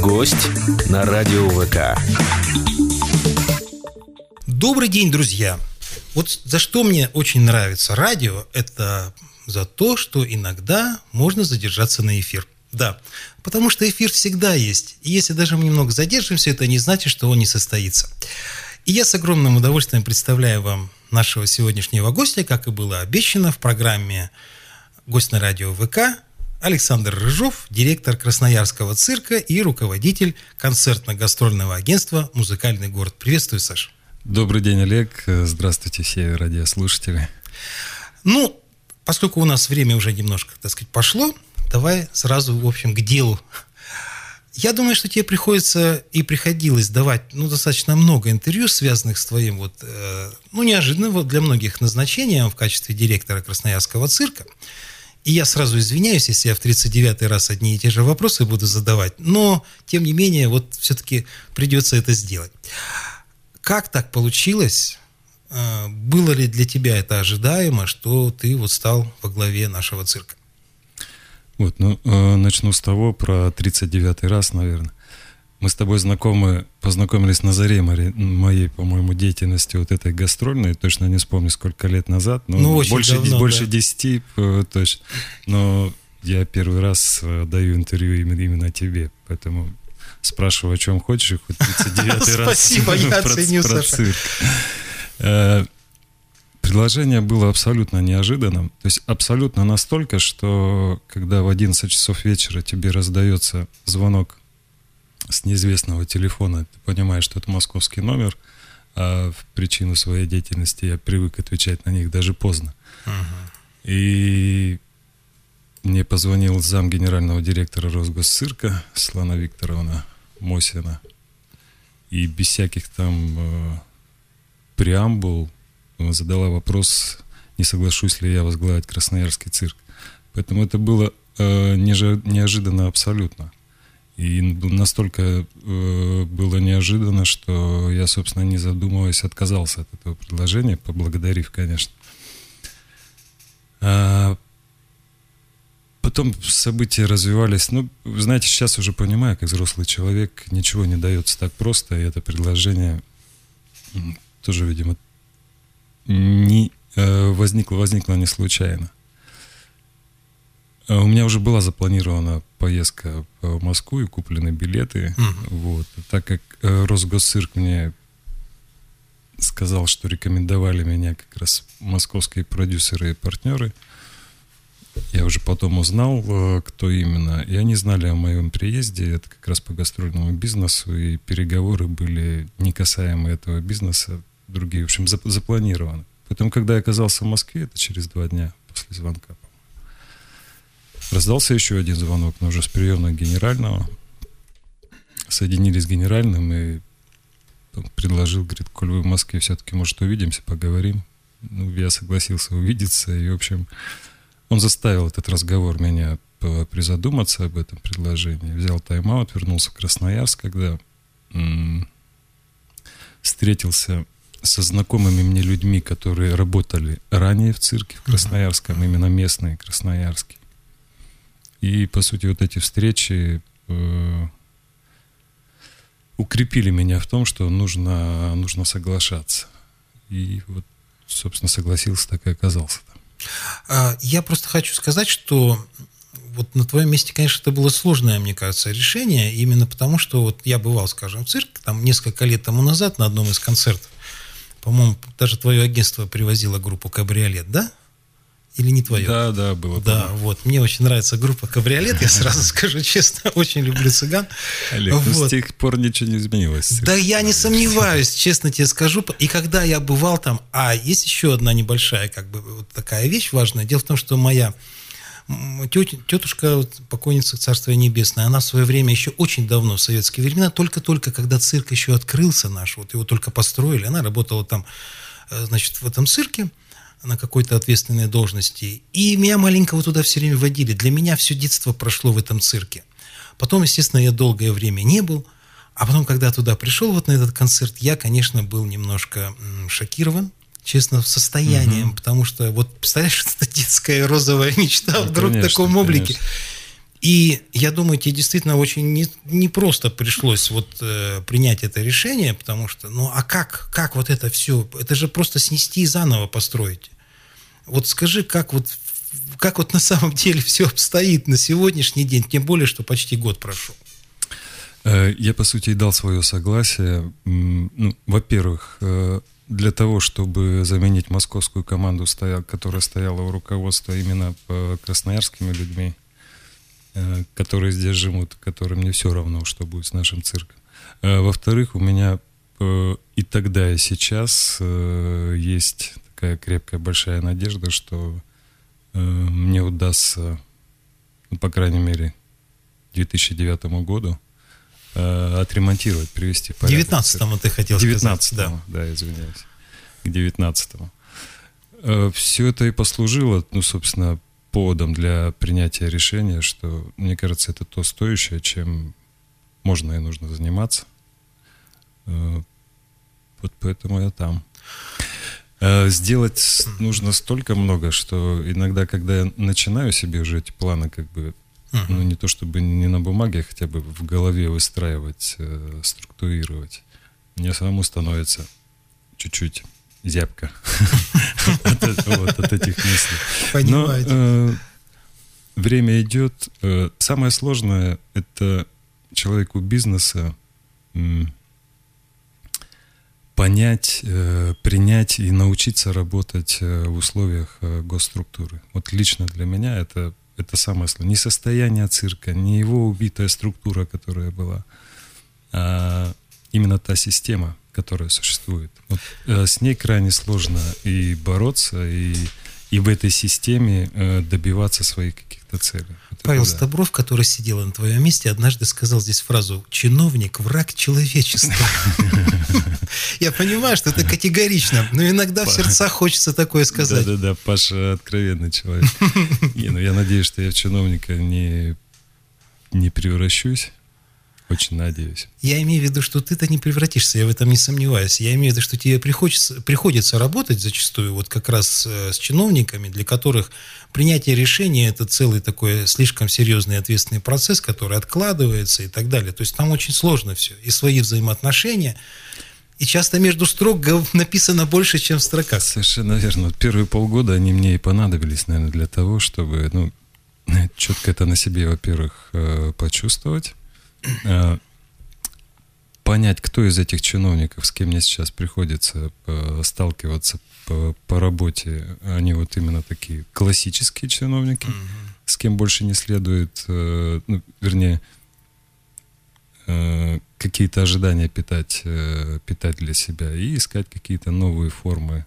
Гость на радио ВК. Добрый день, друзья! Вот за что мне очень нравится радио, это за то, что иногда можно задержаться на эфир. Да, потому что эфир всегда есть. И если даже мы немного задержимся, это не значит, что он не состоится. И я с огромным удовольствием представляю вам нашего сегодняшнего гостя, как и было обещано в программе «Гость на радио ВК», Александр Рыжов, директор Красноярского цирка и руководитель концертно-гастрольного агентства «Музыкальный город». Приветствую, Саша. Добрый день, Олег. Здравствуйте, все радиослушатели. Ну, поскольку у нас время уже немножко, так сказать, пошло, давай сразу, в общем, к делу. Я думаю, что тебе приходится и приходилось давать достаточно много интервью, связанных с твоим неожиданным для многих назначением в качестве директора Красноярского цирка. И я сразу извиняюсь, если я в 39-й раз одни и те же вопросы буду задавать, но, тем не менее, вот все-таки придется это сделать. Как так получилось? Было ли для тебя это ожидаемо, что ты вот стал во главе нашего цирка? Начну с того, про 39-й раз, наверное. Мы с тобой познакомились на заре моей, по-моему, деятельности вот этой гастрольной, точно не вспомню, сколько лет назад, но больше 10 точно. Но я первый раз даю интервью именно тебе, поэтому спрашиваю, о чем хочешь, и хоть 39-й раз. Спасибо, я оценю, Саша. Предложение было абсолютно неожиданным, то есть абсолютно настолько, что когда в 11 часов вечера тебе раздается звонок с неизвестного телефона, ты понимаешь, что это московский номер, а в причину своей деятельности я привык отвечать на них даже поздно. И мне позвонил зам генерального директора Росгосцирка Светлана Викторовна Мосина, и без всяких там преамбул задала вопрос, не соглашусь ли я возглавить Красноярский цирк. Поэтому это было неожиданно абсолютно. И настолько было неожиданно, что я, собственно, не задумываясь, отказался от этого предложения, поблагодарив, конечно. Потом события развивались. Вы знаете, сейчас уже понимаю, как взрослый человек, ничего не дается так просто, и это предложение тоже, видимо, возникло не случайно. У меня уже была запланирована поездка в Москву и куплены билеты. Так как Росгосцирк мне сказал, что рекомендовали меня как раз московские продюсеры и партнеры, я уже потом узнал, кто именно. И они знали о моем приезде. Это как раз по гастрольному бизнесу. И переговоры были не касаемы этого бизнеса, другие, в общем, запланированы. Потом, когда я оказался в Москве, это через 2 дня после звонка, раздался еще один звонок, но уже с приемного генерального. Соединились с генеральным, и он предложил, говорит, коль вы в Москве, все-таки, может, увидимся, поговорим. Я согласился увидеться, и, в общем, он заставил этот разговор меня призадуматься об этом предложении. Взял тайм-аут, вернулся в Красноярск, когда встретился со знакомыми мне людьми, которые работали ранее в цирке в Красноярском, именно местные красноярские. И, по сути, вот эти встречи укрепили меня в том, что нужно соглашаться. И вот, собственно, согласился, так и оказался там. Я просто хочу сказать, что вот на твоем месте, конечно, это было сложное, мне кажется, решение, именно потому, что вот я бывал, скажем, в цирке там несколько лет тому назад на одном из концертов. По-моему, даже твое агентство привозило группу «Кабриолет», да? Или не твое? Да, было. Да, вот. Мне очень нравится группа «Кабриолет», я сразу скажу честно, очень люблю цыган. Олег, с тех пор ничего не изменилось. Да, я не сомневаюсь, честно тебе скажу. И когда я бывал там... есть еще одна небольшая, вот такая вещь важная. Дело в том, что моя тетушка, покойница царства небесное, она в свое время еще очень давно, в советские времена, только-только, когда цирк еще открылся наш, вот его только построили, она работала там, значит, в этом цирке на какой-то ответственной должности, и меня маленького туда все время водили. Для меня все детство прошло в этом цирке. Потом, естественно, я долгое время не был, а потом, когда туда пришел вот на этот концерт, я, конечно, был немножко шокирован, честно, состоянием, потому что, вот, представляешь, это детская розовая мечта вдруг в таком облике. И я думаю, тебе действительно очень непросто пришлось принять это решение, потому что, а как вот это все, это же просто снести и заново построить. Вот скажи, как на самом деле все обстоит на сегодняшний день, тем более, что почти год прошел. Я, по сути, и дал свое согласие. Во-первых, для того, чтобы заменить московскую команду, которая стояла у руководства именно красноярскими людьми, которые здесь живут, которым не все равно, что будет с нашим цирком. Во-вторых, у меня и тогда, и сейчас есть такая крепкая большая надежда, что мне удастся, по крайней мере, к 2009 году отремонтировать, привести в порядок. К 19-му ты хотел сказать. 19-му, да, извиняюсь. К 19-му. Все это и послужило, собственно, поводом для принятия решения, что, мне кажется, это то стоящее, чем можно и нужно заниматься. Вот поэтому я там. Сделать нужно столько много, что иногда, когда я начинаю себе уже эти планы, не то чтобы не на бумаге, а хотя бы в голове выстраивать, структурировать, мне самому становится чуть-чуть зябко от этих мыслей. Понимаете. Но время идет. Самое сложное — это человеку бизнеса понять, принять и научиться работать в условиях госструктуры. Вот лично для меня это самое сложное. Не состояние цирка, не его убитая структура, которая была, а именно та система, которая существует. Вот, с ней крайне сложно и бороться, и в этой системе добиваться своих каких-то целей. Вот Павел Стабров, который сидел на твоем месте, однажды сказал здесь фразу: «Чиновник – враг человечества». Я понимаю, что это категорично, но иногда в сердцах хочется такое сказать. Да-да-да, Паша откровенный человек. Я надеюсь, что я в чиновника не превращусь. Очень надеюсь. Я имею в виду, что ты-то не превратишься, я в этом не сомневаюсь. Я имею в виду, что тебе приходится работать зачастую вот как раз с чиновниками, для которых принятие решения – это целый такой слишком серьезный и ответственный процесс, который откладывается и так далее. То есть там очень сложно все. И свои взаимоотношения. И часто между строк написано больше, чем в строках. Совершенно верно. Первые полгода они мне и понадобились, наверное, для того, чтобы четко это на себе, во-первых, почувствовать. Понять, кто из этих чиновников, с кем мне сейчас приходится сталкиваться по работе, они вот именно такие классические чиновники, с кем больше не следует, какие-то ожидания питать для себя и искать какие-то новые формы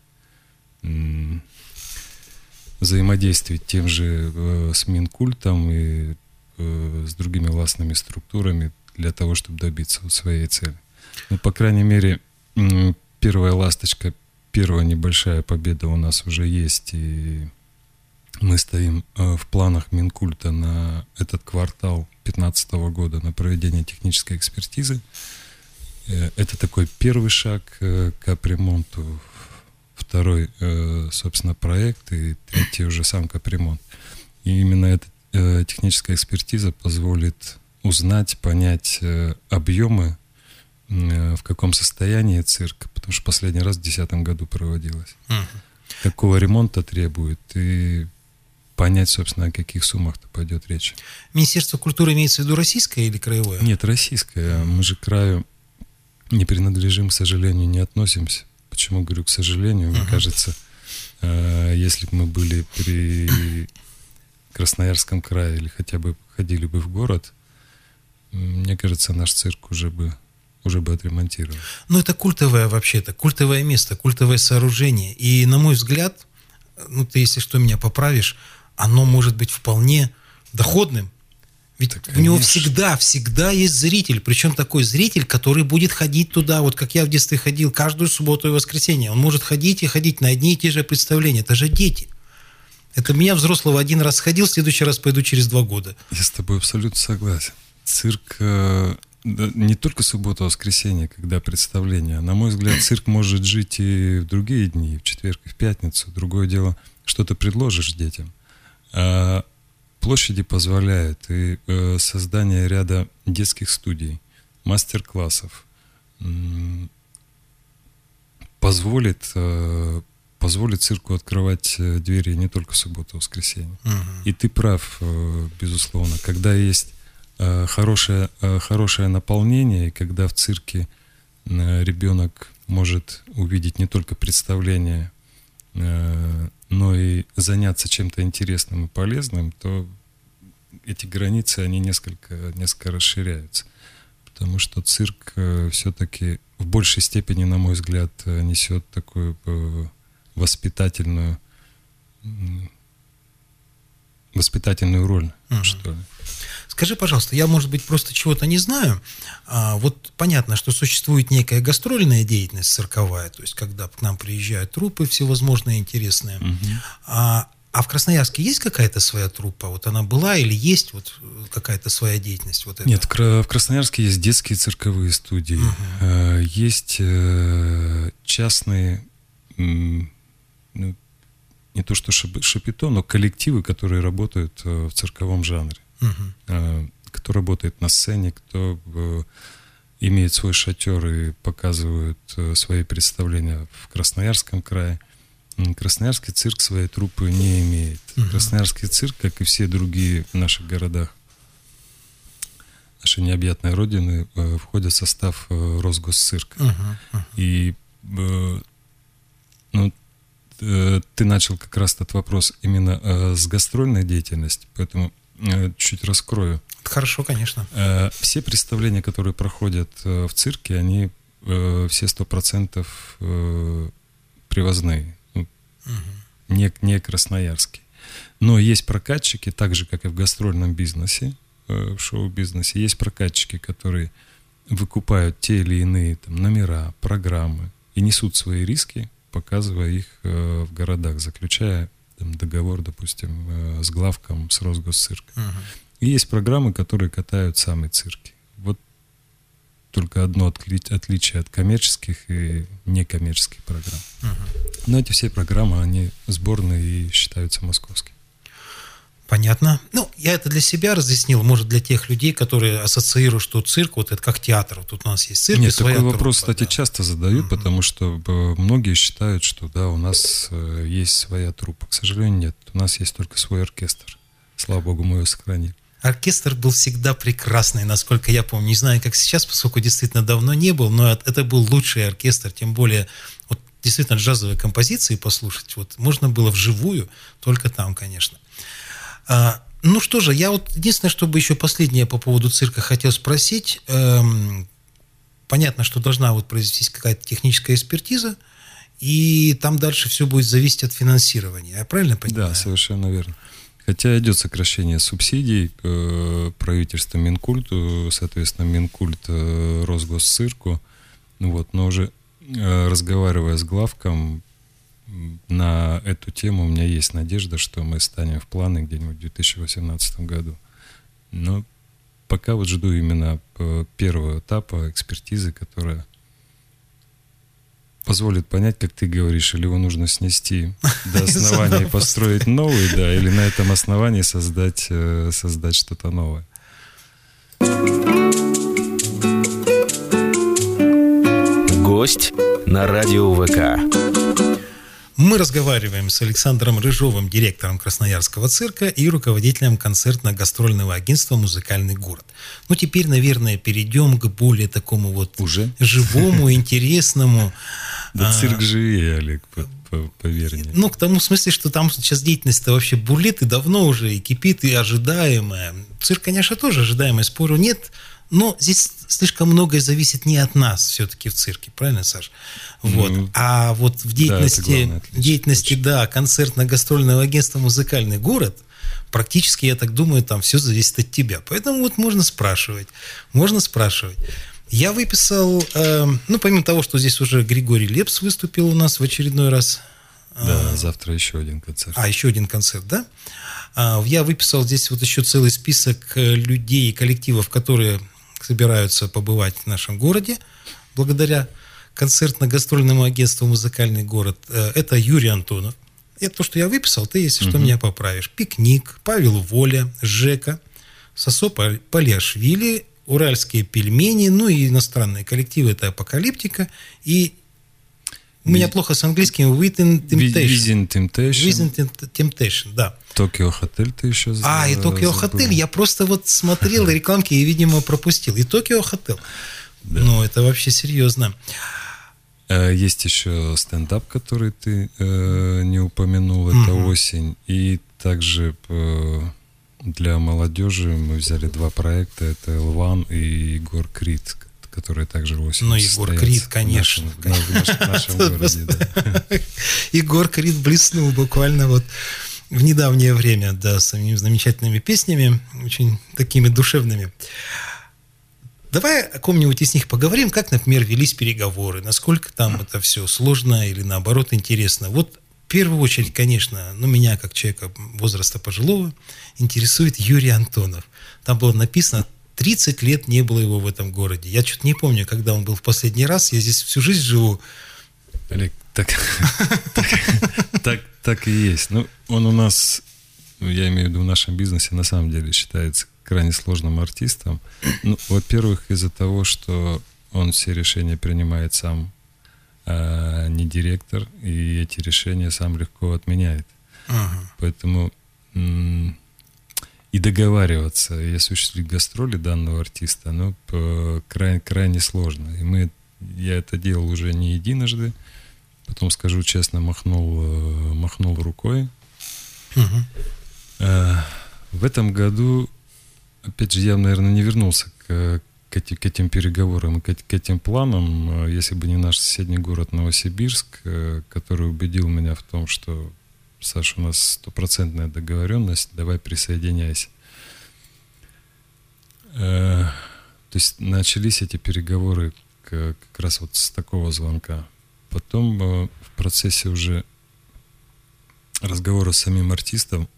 взаимодействия тем же с Минкультом и с другими властными структурами для того, чтобы добиться своей цели. По крайней мере, первая ласточка, первая небольшая победа у нас уже есть, и мы стоим в планах Минкульта на этот квартал 2015 года на проведение технической экспертизы. Это такой первый шаг к капремонту, второй, собственно, проект, и третий уже сам капремонт. И именно этот техническая экспертиза позволит узнать, понять объемы, в каком состоянии цирк, потому что последний раз в 2010 году проводилась. Какого ремонта требует, и понять, собственно, о каких суммах-то пойдет речь. Министерство культуры имеется в виду российское или краевое? Нет, российское. Мы же к краю не принадлежим, к сожалению, не относимся. Почему говорю к сожалению? Мне кажется, если бы мы были при Красноярском крае или хотя бы ходили бы в город, мне кажется, наш цирк уже бы отремонтирован. Ну, это культовое вообще-то, культовое место, культовое сооружение. И, на мой взгляд, ты, если что, меня поправишь, оно может быть вполне доходным. Ведь у него всегда есть зритель. Причем такой зритель, который будет ходить туда, вот как я в детстве ходил, каждую субботу и воскресенье. Он может ходить и ходить на одни и те же представления. Это же дети. Это меня, взрослого, один раз сходил, в следующий раз пойду через 2 года. Я с тобой абсолютно согласен. Цирк не только суббота, а воскресенье, когда представление. На мой взгляд, цирк может жить и в другие дни, в четверг, и в пятницу. Другое дело, что ты предложишь детям. площади позволяет и создание ряда детских студий, мастер-классов, позволит цирку открывать двери не только в субботу, а в воскресенье. И ты прав, безусловно, когда есть хорошее наполнение, и когда в цирке ребенок может увидеть не только представление, но и заняться чем-то интересным и полезным, то эти границы, они несколько расширяются. Потому что цирк все-таки в большей степени, на мой взгляд, несет такую воспитательную роль, что ли. Скажи, пожалуйста, я, может быть, просто чего-то не знаю. Вот понятно, что существует некая гастрольная деятельность цирковая, то есть когда к нам приезжают труппы всевозможные интересные. А в Красноярске есть какая-то своя труппа? Вот она была или есть вот какая-то своя деятельность? Вот это? Нет, в Красноярске есть детские цирковые студии, есть частные, не то что шапито, но коллективы, которые работают в цирковом жанре. Кто работает на сцене, кто имеет свой шатер и показывают свои представления в Красноярском крае. Красноярский цирк своей труппы не имеет. Красноярский цирк, как и все другие в наших городах, нашей необъятной родины, входят в состав Росгосцирка. И ты начал как раз этот вопрос именно с гастрольной деятельности, поэтому чуть раскрою. Хорошо, конечно. Все представления, которые проходят в цирке, они все 100% привозные, не красноярские. Но есть прокатчики, так же, как и в гастрольном бизнесе, в шоу-бизнесе, есть прокатчики, которые выкупают те или иные там номера, программы и несут свои риски, показывая их в городах, заключая там договор, допустим, с главком, с Росгосцирком. И есть программы, которые катают сами цирки. Вот только одно отличие от коммерческих и некоммерческих программ. Но эти все программы, они сборные и считаются московскими. Понятно. Ну, я это для себя разъяснил, может, для тех людей, которые ассоциируют, что цирк, вот это как театр. Вот тут у нас есть цирк и своя такой вопрос, труппа, кстати, часто задают, потому что многие считают, что да, у нас есть своя труппа. К сожалению, нет. У нас есть только свой оркестр. Слава богу, мы его сохранили. Оркестр был всегда прекрасный, насколько я помню. Не знаю, как сейчас, поскольку действительно давно не был, но это был лучший оркестр, тем более вот действительно джазовые композиции послушать. Вот можно было вживую, только там, конечно. Ну что же, я вот единственное, чтобы еще последнее по поводу цирка хотел спросить. Понятно, что должна вот произвестись какая-то техническая экспертиза, и там дальше все будет зависеть от финансирования. Я правильно понимаю? Да, совершенно верно. Хотя идет сокращение субсидий правительства Минкульту, соответственно, Минкульт Росгосцирку. Вот, но уже разговаривая с главком на эту тему, у меня есть надежда, что мы станем в планы где-нибудь в 2018 году. Но пока вот жду именно первого этапа экспертизы, которая позволит понять, как ты говоришь, или его нужно снести до основания и построить новый, да, или на этом основании создать что-то новое. Гость на радио ВК. Мы разговариваем с Александром Рыжовым, директором Красноярского цирка и руководителем концертно-гастрольного агентства «Музыкальный город». Ну, теперь, наверное, перейдем к более такому вот уже живому, интересному. Да цирк живее, Олег, поверь мне. Ну, к тому смысле, что там сейчас деятельность-то вообще бурлит и давно уже, и кипит, и ожидаемая. Цирк, конечно, тоже ожидаемый, спору нет, но здесь слишком многое зависит не от нас все-таки в цирке, правильно, Саш? Вот. А вот в деятельности, да, концертно-гастрольного агентства «Музыкальный город» практически, я так думаю, там все зависит от тебя. Поэтому вот можно спрашивать. Я выписал, ну, помимо того, что здесь уже Григорий Лепс выступил у нас в очередной раз. Да, завтра еще один концерт. Еще один концерт, да? Я выписал здесь вот еще целый список людей и коллективов, которые собираются побывать в нашем городе благодаря концертно-гастрольному агентству «Музыкальный город». Это Юрий Антонов, Это то, что я выписал, ты, если что, меня поправишь. «Пикник», Павел Воля, «Жека», Сосо Палиашвили, «Уральские пельмени», ну и иностранные коллективы — это «Апокалиптика». И у меня плохо с английским. «Within Temptation», да. «Токио Хотель» ты еще и «Токио Хотель». Я просто вот смотрел рекламки и, видимо, пропустил. И «Токио Хотель». Да. Ну, это вообще серьезно. Есть еще стендап, который ты не упомянул, это «Осень». И также для молодежи мы взяли 2 проекта, это «Элван» и «Егор Крид», которые также «Осень». Ну, Егор Крид, конечно. В нашем городе, да. Егор Крид блеснул буквально вот в недавнее время, да, своими замечательными песнями, очень такими душевными. Давай о ком-нибудь из них поговорим, как, например, велись переговоры, насколько там это все сложно или, наоборот, интересно. Вот в первую очередь, конечно, меня, как человека возраста пожилого, интересует Юрий Антонов. Там было написано: 30 лет не было его в этом городе. Я что-то не помню, когда он был в последний раз. Я здесь всю жизнь живу. Олег, так и есть. Ну, он у нас, я имею в виду в нашем бизнесе, на самом деле считается крайне сложным артистом. Ну, во-первых, из-за того, что он все решения принимает сам, а не директор, и эти решения сам легко отменяет. Поэтому и договариваться и осуществить гастроли данного артиста, крайне сложно. И я это делал уже не единожды. Потом, скажу честно, махнул рукой. В этом году, опять же, я, наверное, не вернулся к этим переговорам и к этим планам, если бы не наш соседний город Новосибирск, который убедил меня в том, что: Саша, у нас 100% договоренность, давай присоединяйся. То есть начались эти переговоры как раз вот с такого звонка. Потом в процессе уже разговора с самим артистом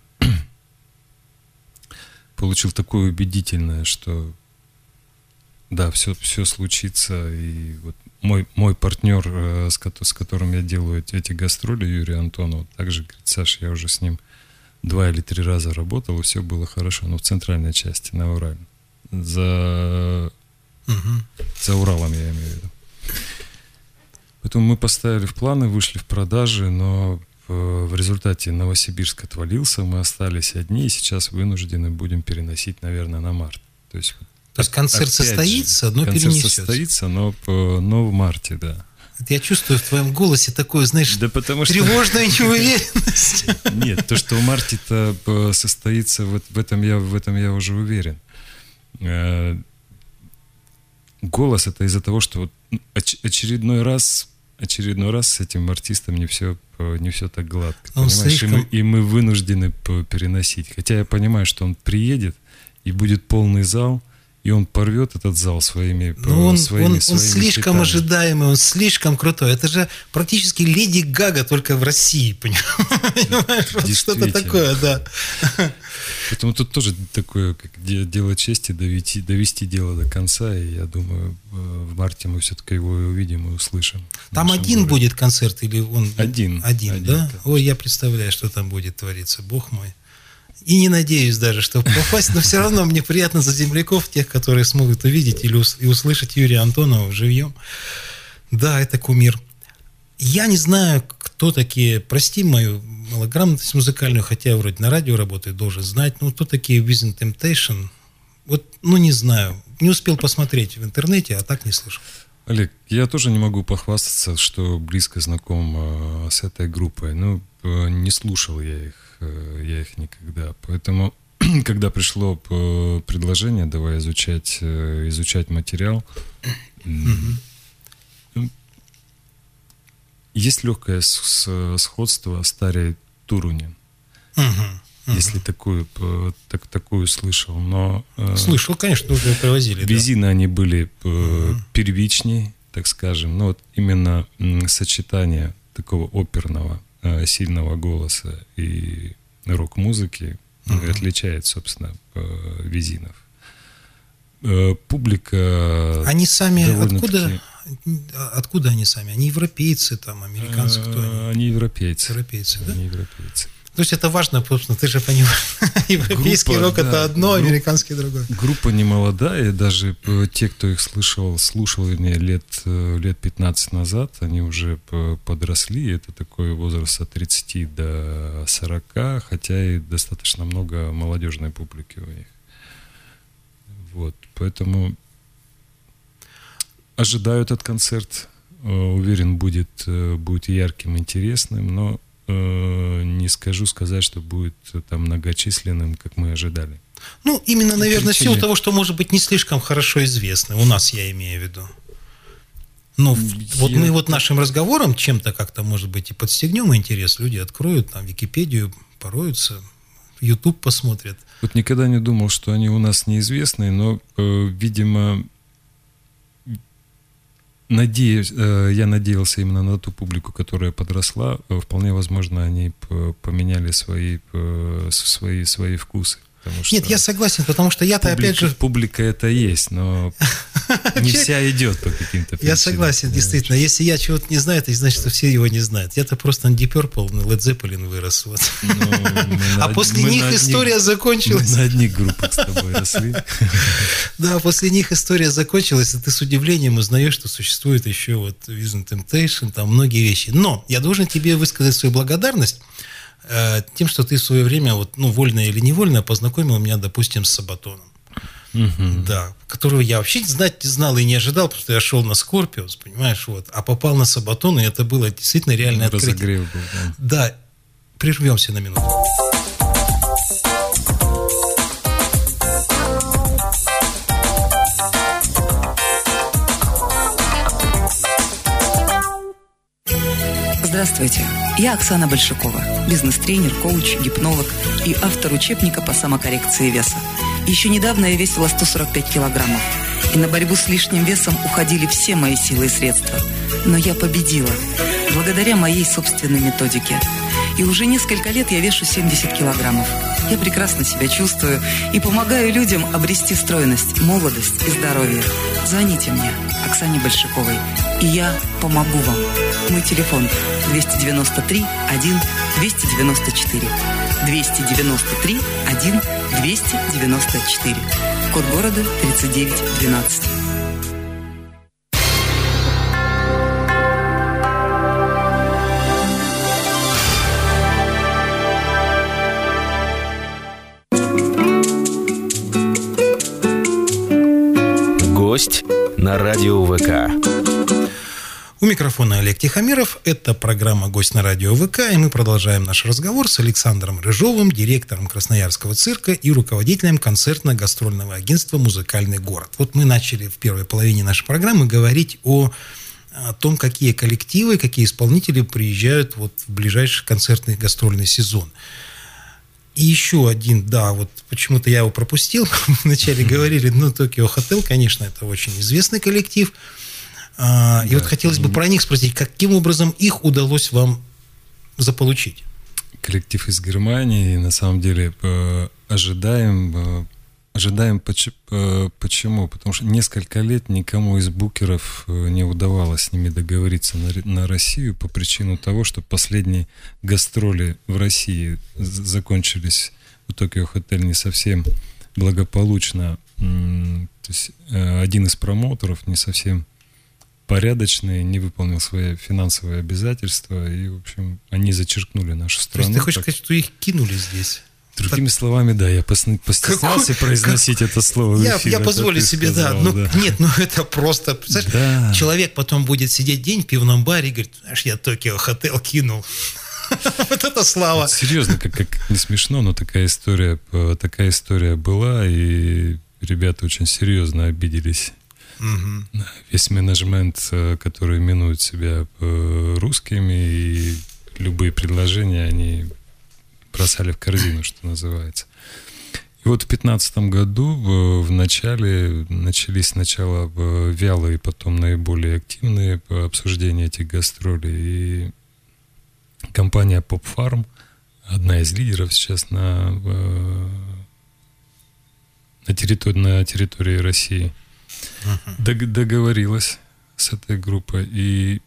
получил такое убедительное, что да, все случится. И вот мой партнер, с которым я делаю эти гастроли, Юрий Антонов, также говорит: Саша, я уже с ним 2 или 3 раза работал, и все было хорошо. Но в центральной части, на Урале. За Уралом, я имею в виду. Поэтому мы поставили в планы, вышли в продажи, но в результате Новосибирск отвалился, мы остались одни, и сейчас вынуждены будем переносить, наверное, на март. То есть концерт состоится, но перенесется. Концерт состоится, но в марте, да. Я чувствую в твоем голосе такое, знаешь, тревожную неуверенность. Нет, то, что в марте-то состоится, в этом я уже уверен. Голос — это из-за того, что очередной раз с этим артистом не все так гладко. Понимаешь? И мы вынуждены переносить. Хотя я понимаю, что он приедет, и будет полный зал, и он порвет этот зал своими он слишком хитами. Ожидаемый, он слишком крутой. Это же практически Леди Гага, только в России, понимаешь? Вот что-то такое, да. Поэтому тут тоже такое, как дело чести, довести дело до конца, и я думаю, в марте мы все-таки его увидим и услышим. Там один будет концерт или он... Один, да? Конечно. Ой, я представляю, что там будет твориться, бог мой. И не надеюсь даже, что попасть, но все равно мне приятно за земляков, тех, которые смогут увидеть и услышать Юрия Антонова живьем. Да, это кумир. Я не знаю, кто такие, прости мою малограмотность музыкальную, хотя вроде на радио работаю, должен знать, кто такие Within Temptation? Вот, не знаю, не успел посмотреть в интернете, а так не слышал. Олег, я тоже не могу похвастаться, что близко знаком с этой группой, не слушал я их никогда. Поэтому, когда пришло предложение, давай изучать материал, есть легкое сходство с Тарей Турунен. Если такую слышал. Но, слышал, конечно, уже привозили. Визины, они были первичней, так скажем. Но вот именно сочетание такого оперного, сильного голоса и рок-музыки отличает, собственно, визинов. Публика... Они сами откуда Откуда они сами? Они европейцы, там, американцы, кто они? Они европейцы. Европейцы, да? Они европейцы. То есть это важно, собственно, ты же понимаешь, европейский рок это одно, американский другое. Группа не молодая, даже те, кто их слушал лет 15 назад, они уже подросли, это такой возраст от 30 до 40, хотя и достаточно много молодежной публики у них. Вот, поэтому ожидаю этот концерт, уверен, будет ярким, интересным, но не сказать, что будет там многочисленным, как мы ожидали. Ну, именно, наверное, в силу того, что, может быть, не слишком хорошо известны. У нас, я имею в виду. Но вот мы вот нашим разговором чем-то как-то, может быть, и подстегнем интерес. Люди откроют там Википедию, пороются, YouTube посмотрят. Вот никогда не думал, что они у нас неизвестные, но, видимо, я надеялся именно на ту публику, которая подросла. Вполне возможно, они поменяли свои вкусы. Нет, я согласен, потому что я-то опять же... Публика это есть, но не вся идет по каким-то причинам. Я согласен, действительно. Если я чего-то не знаю, это значит, что все его не знают. Я-то просто на Deep Purple, на Led Zeppelin вырос. Вот. А после них история закончилась. Мы на одних группах с тобой росли. Да, после них история закончилась, и ты с удивлением узнаешь, что существует еще вот Within Temptation, там многие вещи. Но я должен тебе высказать свою благодарность тем, что ты в свое время, вот, ну, вольно или невольно, познакомил меня, допустим, с Сабатоном. Да, которого я вообще знал и не ожидал, потому что я шел на Скорпионс, понимаешь, вот, а попал на Сабатон, и это было действительно реальное открытие. Разогрев был, да. Да, прервемся на минуту. Здравствуйте, я Оксана Большакова, бизнес-тренер, коуч, гипнолог и автор учебника по самокоррекции веса. Еще недавно я весила 145 килограммов, и на борьбу с лишним весом уходили все мои силы и средства. Но я победила, благодаря моей собственной методике. И уже несколько лет я вешу 70 килограммов. Я прекрасно себя чувствую и помогаю людям обрести стройность, молодость и здоровье. Звоните мне, Оксане Большаковой, и я помогу вам. Мой телефон 293 1 294. 293 1 294. Код города 3912. Гость на радио ВК. У микрофона Олег Тихомиров. Это программа «Гость на радио ВК», и мы продолжаем наш разговор с Александром Рыжовым, директором Красноярского цирка и руководителем концертно-гастрольного агентства «Музыкальный город». Вот мы начали в первой половине нашей программы говорить о том, какие коллективы, какие исполнители приезжают вот в ближайший концертный гастрольный сезон. И еще один, да, вот почему-то я его пропустил, вначале говорили, ну, Tokio Hotel, конечно, это очень известный коллектив. И вот хотелось бы про них спросить, каким образом их удалось вам заполучить? Коллектив из Германии, на самом деле, ожидаем, почему? Потому что несколько лет никому из букеров не удавалось с ними договориться на Россию по причине того, что последние гастроли в России закончились у Tokio Hotel не совсем благополучно. То есть один из промоутеров не совсем порядочный, не выполнил свои финансовые обязательства, и, в общем, они зачеркнули нашу страну. То есть ты хочешь сказать, что их кинули здесь? Другими словами, да, я постеснялся произносить это слово в эфире. Я позволю себе, сказал, да. Да. Нет, это просто... Да. Человек потом будет сидеть день в пивном баре и говорит, знаешь, я Tokio Hotel кинул. Вот это слава. Серьезно, как не смешно, но такая история была, и ребята очень серьезно обиделись. Угу. Весь менеджмент, который именует себя русскими, и любые предложения они бросали в корзину, что называется. И вот в 2015 году в начале начались сначала вялые, потом наиболее активные обсуждения этих гастролей. И компания Pop Farm, одна из лидеров сейчас на территории России, договорилась с этой группой. И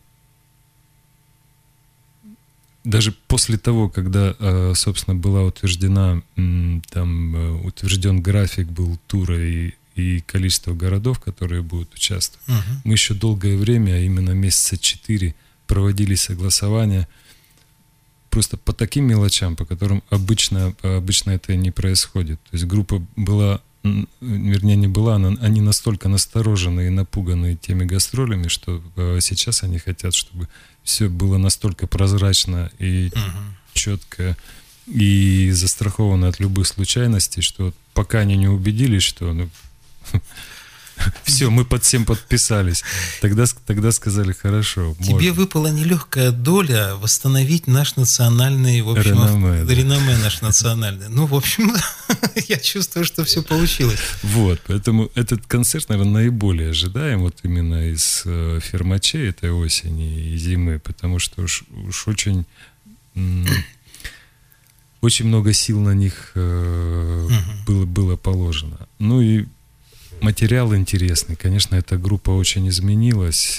даже после того, когда, собственно, была утверждена, там утвержден график был тура и количество городов, которые будут участвовать, мы еще долгое время, именно месяца 4, проводили согласования просто по таким мелочам, по которым обычно это не происходит. То есть группа была, вернее, не была, они настолько насторожены и напуганы теми гастролями, что сейчас они хотят, чтобы все было настолько прозрачно и четко и застраховано от любых случайностей, что пока они не убедились, что все, мы под всем подписались, тогда сказали, хорошо. Тебе выпала нелегкая доля восстановить наш национальный, в общем, реноме наш национальный. Ну, в общем, я чувствую, что все получилось. Вот, поэтому этот концерт, наверное, наиболее ожидаем вот именно из фермачей этой осени и зимы, потому что уж очень много сил на них было положено. Ну и материал интересный. Конечно, эта группа очень изменилась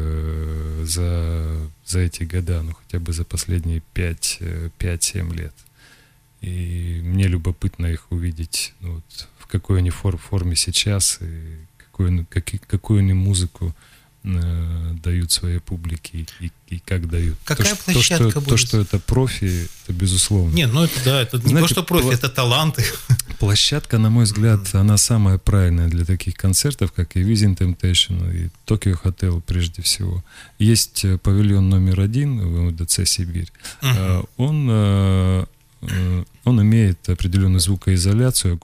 за эти года, ну хотя бы за последние 5-7 лет. И мне любопытно их увидеть, ну, вот, в какой они форме сейчас, и какую они музыку дают своей публике и как дают. Какая площадка будет? То, что это профи, это безусловно. Не, ну это да, это не то, что профи, это таланты. Площадка, на мой взгляд, она самая правильная для таких концертов, как и Within Temptation, и Tokyo Hotel прежде всего. Есть павильон номер 1 в МДЦ «Сибирь». Он имеет определенную звукоизоляцию,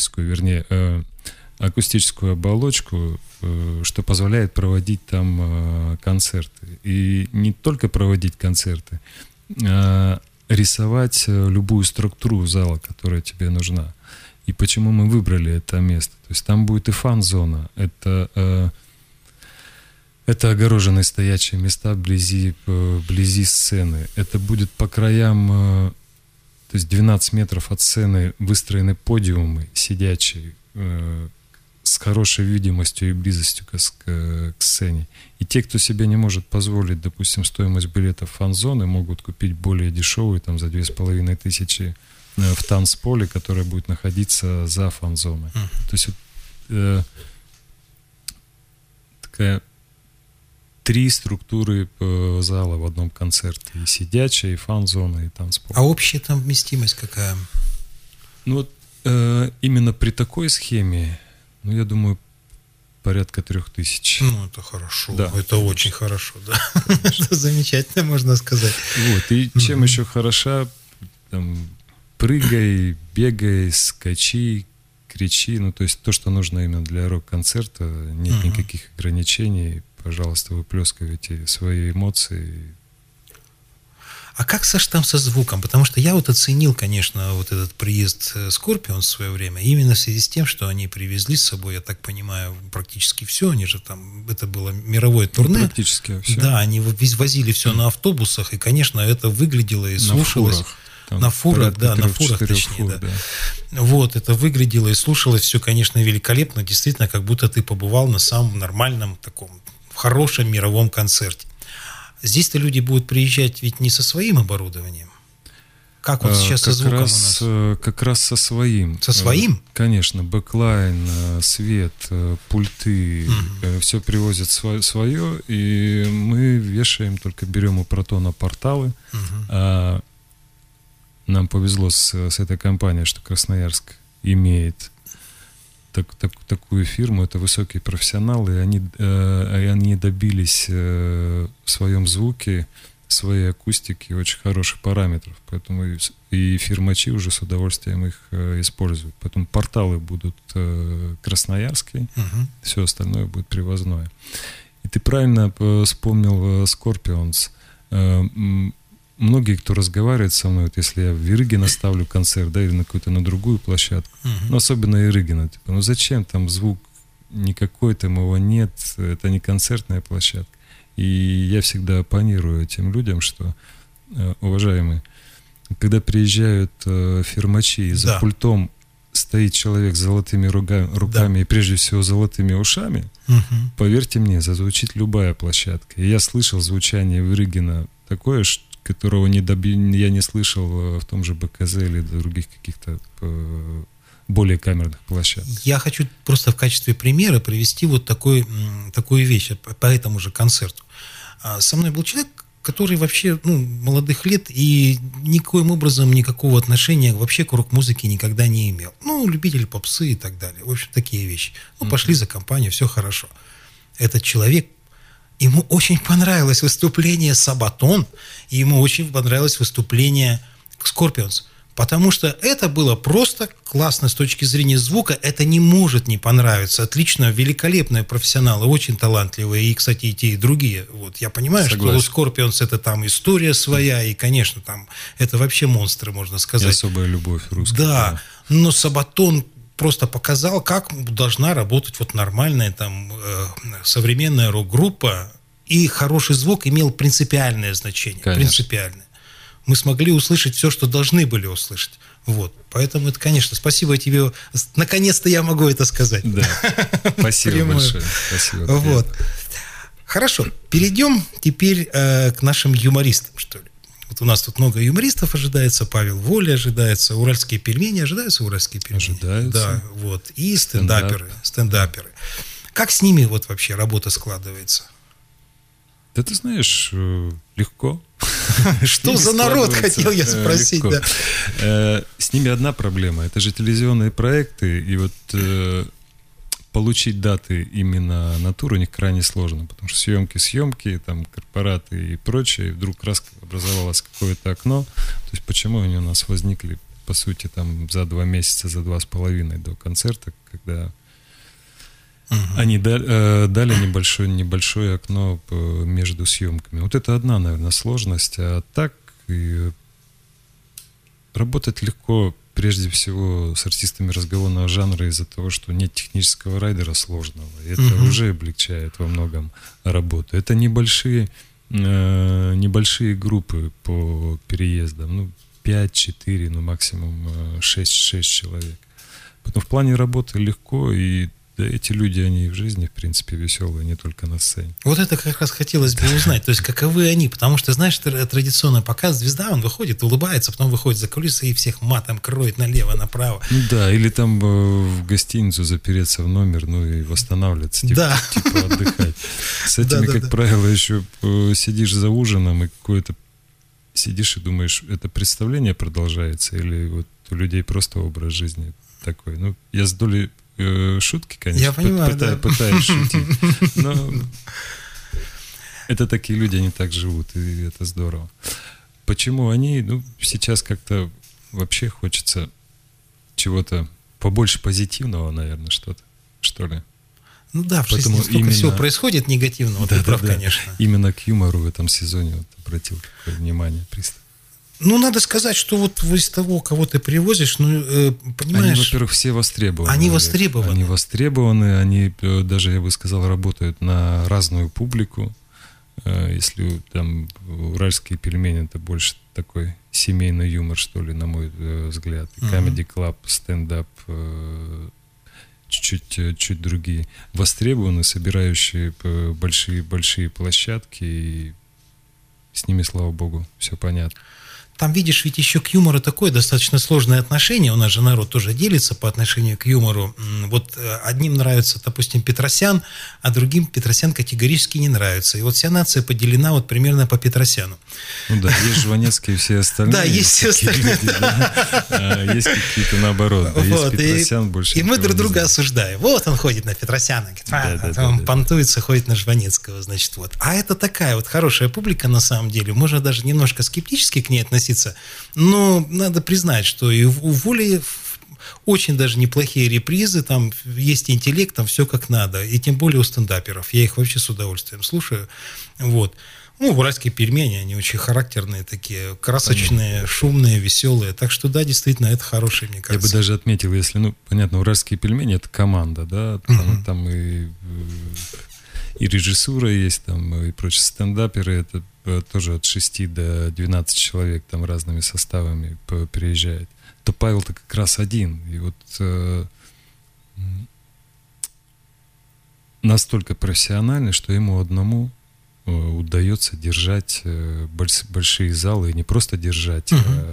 акустическую оболочку, что позволяет проводить там концерты. И не только проводить концерты, а рисовать любую структуру зала, которая тебе нужна. И почему мы выбрали это место? То есть там будет и фан-зона, это огороженные стоячие места вблизи сцены. Это будет по краям, то есть 12 метров от сцены выстроены подиумы сидячие, с хорошей видимостью и близостью к сцене. И те, кто себе не может позволить, допустим, стоимость билетов фан-зоны, могут купить более дешевые, там, за 2500 в танцполе, которое будет находиться за фан-зоной. То есть такая 3 структуры зала в одном концерте. И сидячая, и фан-зона, и танцпол. А общая там вместимость какая? Ну вот именно при такой схеме, ну, я думаю, порядка 3000. Ну, это хорошо. Да. Это очень хорошо, да. Это замечательно, можно сказать. Вот. И чем еще хороша, там, прыгай, бегай, скачи, кричи. Ну, то есть то, что нужно именно для рок-концерта. Нет никаких ограничений. Пожалуйста, выплескивайте свои эмоции. А как, Саш, там со звуком? Потому что я вот оценил, конечно, вот этот приезд Scorpions в свое время, именно в связи с тем, что они привезли с собой, я так понимаю, практически все. Они же там, это было мировое турне. Практически все. Да, они возили все на автобусах, и, конечно, это выглядело и слушалось. На фурах, да, на фурах, точнее, фур, да. Вот, это выглядело и слушалось все, конечно, великолепно, действительно, как будто ты побывал на самом нормальном таком, в хорошем мировом концерте. Здесь-то люди будут приезжать ведь не со своим оборудованием. Как вот сейчас со звуком у нас? Как раз со своим. Со своим? Конечно, бэклайн, свет, пульты, все привозят свое, и мы вешаем, только берем у Протона порталы. Нам повезло с этой компанией, что Красноярск имеет такую фирму, это высокие профессионалы, и они добились в своем звуке, своей акустики очень хороших параметров, поэтому и фирмачи уже с удовольствием их используют. Поэтому порталы будут красноярские, все остальное будет привозное. И ты правильно вспомнил Scorpions. Многие, кто разговаривает со мной, вот если я в Ирыгино ставлю концерт, да, или на какую-то на другую площадку, но особенно Ирыгино, типа, ну зачем там звук никакой, там его нет, это не концертная площадка. И я всегда оппонирую тем людям, что, уважаемые, когда приезжают фирмачи за пультом стоит человек с золотыми руками и прежде всего золотыми ушами, поверьте мне, зазвучит любая площадка. И я слышал звучание Вырыгина такое, которого я не слышал в том же БКЗ или других каких-то более камерных площадках. Я хочу просто в качестве примера привести вот такую вещь по этому же концерту. Со мной был человек, который вообще молодых лет и никоим образом никакого отношения вообще к рок-музыке никогда не имел. Любитель попсы и так далее. В общем, такие вещи. Пошли за компанию, все хорошо. Этот человек, ему очень понравилось выступление Sabaton, и ему очень понравилось выступление Scorpions. Потому что это было просто классно с точки зрения звука. Это не может не понравиться. Отлично, великолепные профессионалы, очень талантливые. И, кстати, и те, и другие. Я понимаю, Согласен. что у Scorpions это там история своя. И, конечно, там это вообще монстры, можно сказать. И особая любовь русская. Да, но Sabaton просто показал, как должна работать нормальная современная рок-группа. И хороший звук имел принципиальное значение. Конечно. Принципиальное. Мы смогли услышать все, что должны были услышать. Поэтому это, конечно, спасибо тебе. Наконец-то я могу это сказать. Да. Спасибо большое. Спасибо. Хорошо. Перейдем теперь к нашим юмористам, что ли. У нас тут много юмористов ожидается. Павел Воля ожидается. Уральские пельмени. Ожидаются уральские пельмени? Ожидаются. Да, И стендаперы. Как с ними вообще работа складывается? Да ты знаешь, легко. Что за народ, хотел я спросить. Да. С ними одна проблема. Это же телевизионные проекты, и получить даты именно на тур у них крайне сложно, потому что съемки, там корпораты и прочее, и вдруг раз образовалось какое-то окно. То есть почему они у нас возникли, по сути, там за 2 месяца, за 2,5 до концерта, когда они дали небольшое окно между съемками. Это одна, наверное, сложность. А так работать легко, прежде всего, с артистами разговорного жанра из-за того, что нет технического райдера сложного. И это уже облегчает во многом работу. Это небольшие группы по переездам. 5-4, максимум 6 человек. Поэтому в плане работы легко, и да, эти люди, они в жизни, в принципе, веселые, не только на сцене. Это как раз хотелось бы узнать, то есть каковы они, потому что, знаешь, традиционный показ, звезда, он выходит, улыбается, потом выходит за кулисы и всех матом кроет налево, направо. Да, или там в гостиницу запереться в номер, и восстанавливаться, типа отдыхать. С этими, как правило, еще сидишь за ужином, и какое-то сидишь и думаешь, это представление продолжается, или у людей просто образ жизни такой. Я с долей шутки, конечно, я понимаю, пытаюсь шутить. Но это такие люди, они так живут, и это здорово. Почему они? Сейчас как-то вообще хочется чего-то побольше позитивного, наверное, что ли. В жизни столько всего происходит негативного, ты прав, конечно. Именно к юмору в этом сезоне обратил такое внимание пристально. Надо сказать, что из того, кого ты привозишь, понимаешь... Они, во-первых, все востребованы. Они востребованы. Они востребованы, они даже, я бы сказал, работают на разную публику. Если там уральские пельмени, это больше такой семейный юмор, что ли, на мой взгляд. Comedy Club, стендап, чуть другие. Востребованы, собирающие большие площадки, и с ними, слава богу, все понятно. Там, видишь, ведь еще к юмору такое достаточно сложное отношение. У нас же народ тоже делится по отношению к юмору. Одним нравится, допустим, Петросян, а другим Петросян категорически не нравится. И вся нация поделена примерно по Петросяну. Есть Жванецкий и все остальные. Да, есть все остальные. Есть какие-то наоборот. Есть Петросян больше. И мы друг друга осуждаем. Он ходит на Петросяна, он понтуется, ходит на Жванецкого, значит, А это такая хорошая публика на самом деле. Можно даже немножко скептически к ней относиться. Но надо признать, что и у Воли очень даже неплохие репризы, там есть интеллект, там все как надо. И тем более у стендаперов. Я их вообще с удовольствием слушаю. Уральские пельмени, они очень характерные такие, красочные, шумные, веселые. Так что, да, действительно, это хорошие, мне кажется. Я бы даже отметил, если, понятно, уральские пельмени — это команда, да, там и режиссура есть, там и прочие стендаперы, это тоже от 6 до 12 человек там разными составами приезжает. то Павел-то как раз один. И вот настолько профессиональный, что ему одному удается держать большие залы, и не просто держать, а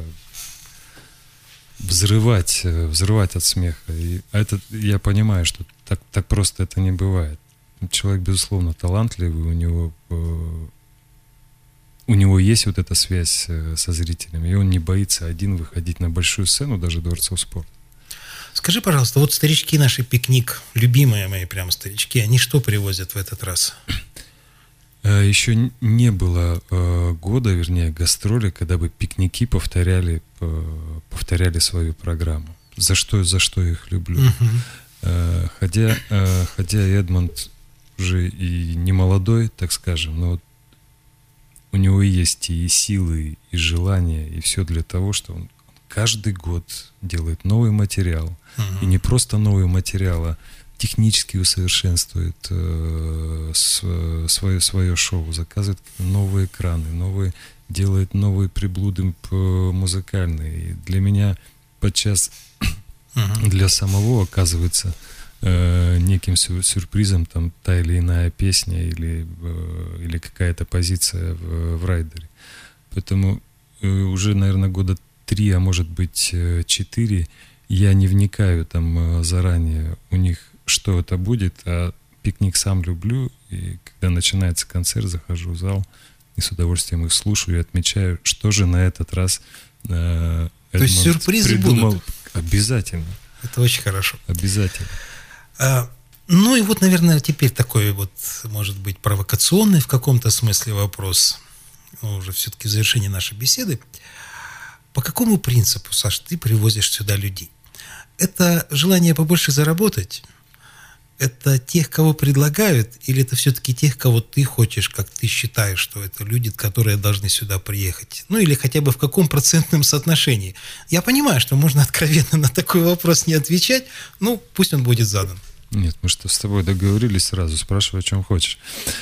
взрывать от смеха. А это, я понимаю, что так просто это не бывает. Человек, безусловно, талантливый, у него есть вот эта связь со зрителями, и он не боится один выходить на большую сцену, даже дворцов спорта. Скажи, пожалуйста, вот старички наши «Пикник», любимые мои прямо старички, они что привозят в этот раз? Еще не было года, вернее, гастроли, когда бы пикники повторяли свою программу. За что я их люблю. Хотя Эдмонд уже и не молодой, так скажем, но у него есть и силы, и желания, и все для того, что он каждый год делает новый материал. И не просто новый материал, а технически усовершенствует свое шоу, заказывает новые экраны, делает новые приблуды музыкальные. И для меня подчас для самого оказывается неким сюрпризом там та или иная песня или какая-то позиция в райдере. Поэтому уже, наверное, года 3, а может быть 4, я не вникаю там заранее у них, что это будет, а «Пикник» сам люблю, и когда начинается концерт, захожу в зал и с удовольствием их слушаю и отмечаю, что же на этот раз То есть сюрпризы придумал. будут? Обязательно. Это очень хорошо. Обязательно. Ну и вот, наверное, теперь такой вот, может быть, провокационный в каком-то смысле вопрос, уже все-таки в завершении нашей беседы. По какому принципу, Саш, ты привозишь сюда людей? Это желание побольше заработать? Это тех, кого предлагают? Или это все-таки тех, кого ты хочешь, как ты считаешь, что это люди, которые должны сюда приехать? Ну или хотя бы в каком процентном соотношении? Я понимаю, что можно откровенно на такой вопрос не отвечать, ну пусть он будет задан. Нет, мы что с тобой договорились сразу, спрашивай, о чем хочешь.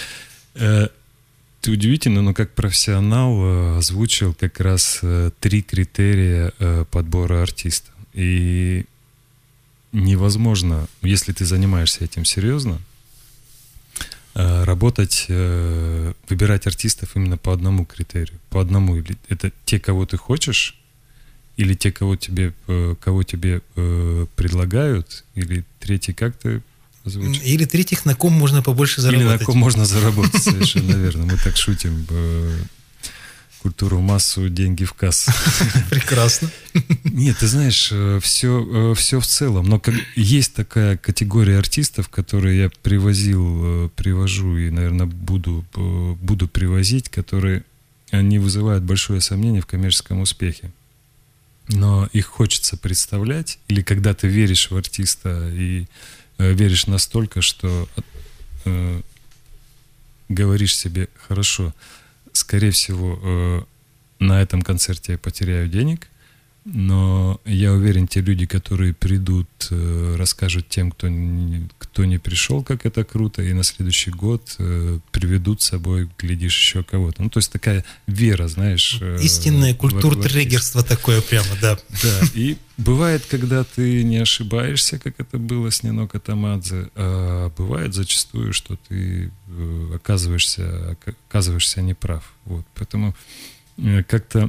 Ты удивительно, но как профессионал озвучил как раз 3 критерия подбора артиста. И невозможно, если ты занимаешься этим серьезно, работать, выбирать артистов именно по одному критерию. По одному. Это те, кого ты хочешь, или те, кого тебе предлагают, или третий, как ты озвучил? Или третьих, на ком можно побольше заработать. Или на ком можно заработать, совершенно верно. Мы так шутим. Культуру массу, деньги в кассу. Прекрасно. Нет, ты знаешь, все в целом. Но есть такая категория артистов, которые я привожу и, наверное, буду привозить, которые не вызывают большое сомнение в коммерческом успехе. Но их хочется представлять, или когда ты веришь в артиста и веришь настолько, что говоришь себе: хорошо, скорее всего, на этом концерте я потеряю денег, но я уверен, те люди, которые придут, расскажут тем, кто не пришел, как это круто, и на следующий год приведут с собой, глядишь, еще кого-то. Ну, то есть такая вера, знаешь. Истинное культуртрегерство такое прямо, да. Да, и бывает, когда ты не ошибаешься, как это было с Нино Катамадзе, а бывает зачастую, что ты оказываешься неправ. Вот, поэтому как-то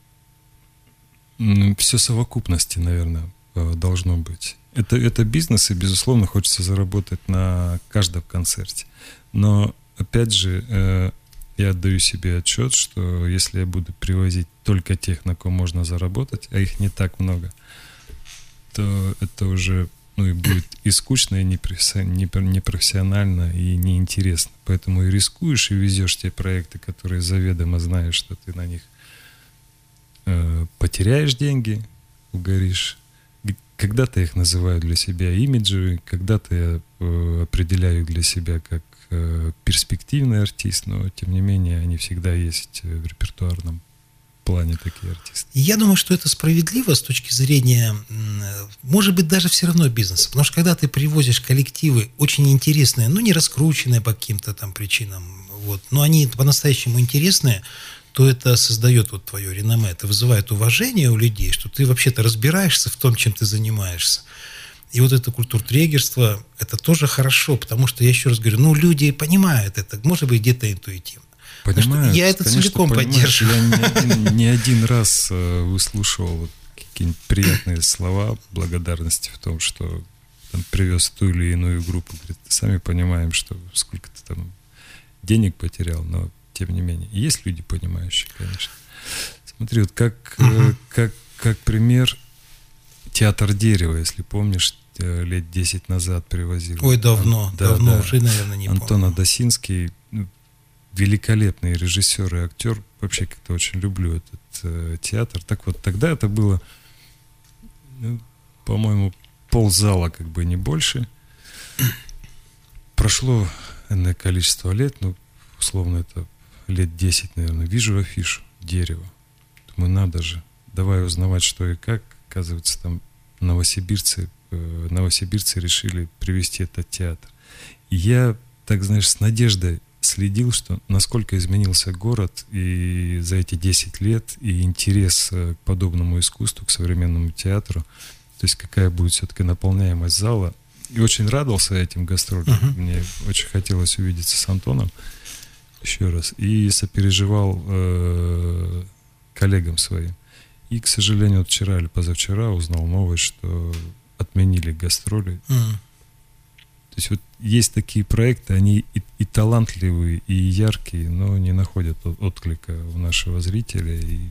все совокупности, наверное, должно быть. Это бизнес, и, безусловно, хочется заработать на каждом концерте. Но, опять же, я отдаю себе отчет, что если я буду привозить только тех, на ком можно заработать, а их не так много, то это уже и будет и скучно, и непрофессионально, и неинтересно. Поэтому и рискуешь, и везешь те проекты, которые заведомо знаешь, что ты на них потеряешь деньги, угоришь. Когда-то их называю для себя имиджевыми, когда-то я определяю для себя как перспективный артист, но тем не менее они всегда есть в репертуарном плане, такие артисты. Я думаю, что это справедливо с точки зрения, может быть, даже все равно бизнеса. Потому что когда ты привозишь коллективы очень интересные, не раскрученные по каким-то там причинам, но они по-настоящему интересные, то это создает вот твое реноме, это вызывает уважение у людей, что ты вообще-то разбираешься в том, чем ты занимаешься. И вот это культуртрегерство, это тоже хорошо, потому что, я еще раз говорю, ну, люди понимают это, может быть, где-то интуитивно. Понимают, я это целиком поддерживаю. Я не один раз выслушивал какие-нибудь приятные слова благодарности в том, что там, привез ту или иную группу. Говорит, сами понимаем, что сколько ты там денег потерял, но тем не менее. Есть люди, понимающие, конечно. Смотри, вот как пример театр дерева, если помнишь, лет 10 назад привозил. Ой, давно, уже, наверное, не помню. Антон Адасинский, великолепный режиссер и актер. Вообще как-то очень люблю этот театр. Так вот, тогда это было, по-моему, ползала, как бы не больше. Прошло энное количество лет, условно, это лет 10, наверное. Вижу афишу «Дерево». Думаю, надо же, давай узнавать, что и как. Оказывается, там новосибирцы решили привести этот театр. И я, так знаешь, с надеждой следил, что насколько изменился город и за эти 10 лет, и интерес к подобному искусству, к современному театру, то есть какая будет все-таки наполняемость зала. И очень радовался этим гастролям. Мне очень хотелось увидеться с Антоном еще раз. И сопереживал коллегам своим. И, к сожалению, вот вчера или позавчера узнал новость, что отменили гастроли. То есть вот есть такие проекты, они и талантливые, и яркие, но не находят отклика у нашего зрителя и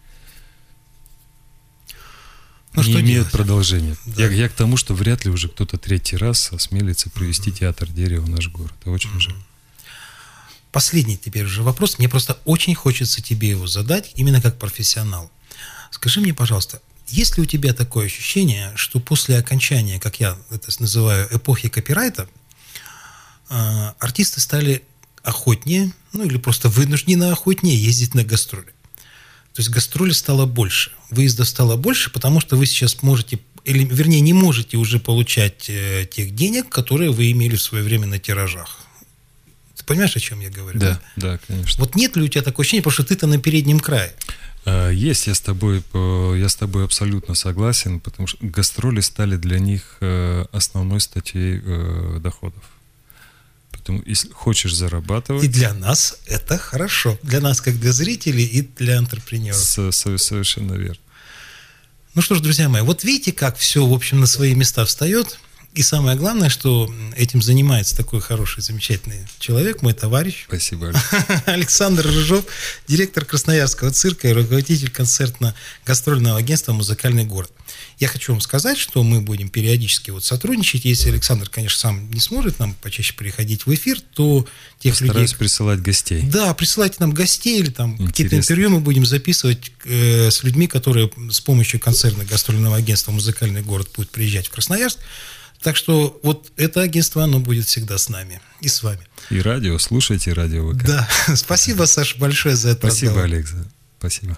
не имеют продолжения. Да. Я к тому, что вряд ли уже кто-то третий раз осмелится привести театр дерева в наш город. Это очень жаль. Последний теперь уже вопрос. Мне просто очень хочется тебе его задать, именно как профессионал. Скажи мне, пожалуйста, есть ли у тебя такое ощущение, что после окончания, как я это называю, эпохи копирайта, артисты стали охотнее, или просто вынуждены охотнее ездить на гастроли? То есть гастроли стало больше, выездов стало больше, потому что вы сейчас можете, или, вернее, не можете уже получать тех денег, которые вы имели в свое время на тиражах. Ты понимаешь, о чем я говорю? Да, конечно. Вот нет ли у тебя такого ощущения, потому что ты-то на переднем крае? Есть, я с тобой абсолютно согласен, потому что гастроли стали для них основной статьей доходов. Поэтому, если хочешь зарабатывать... И для нас это хорошо. Для нас, как для зрителей, и для антрепренеров. Совершенно верно. Ну что ж, друзья мои, вот видите, как все, в общем, на свои места встает. И самое главное, что этим занимается такой хороший, замечательный человек, мой товарищ. Спасибо. Александр Рыжов, директор Красноярского цирка и руководитель концертно-гастрольного агентства «Музыкальный город». Я хочу вам сказать, что мы будем периодически сотрудничать. Если Александр, конечно, сам не сможет нам почаще приходить в эфир, то тех людей... Постараюсь присылать гостей. Да, присылайте нам гостей или там какие-то интервью мы будем записывать с людьми, которые с помощью концертно-гастрольного агентства «Музыкальный город» будут приезжать в Красноярск. Так что вот это агентство, оно будет всегда с нами и с вами. И радио, слушайте радио ВК. Да, спасибо, Саша, большое за это. Спасибо, Олег, спасибо.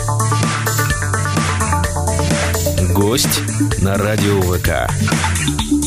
Гость на радио ВК.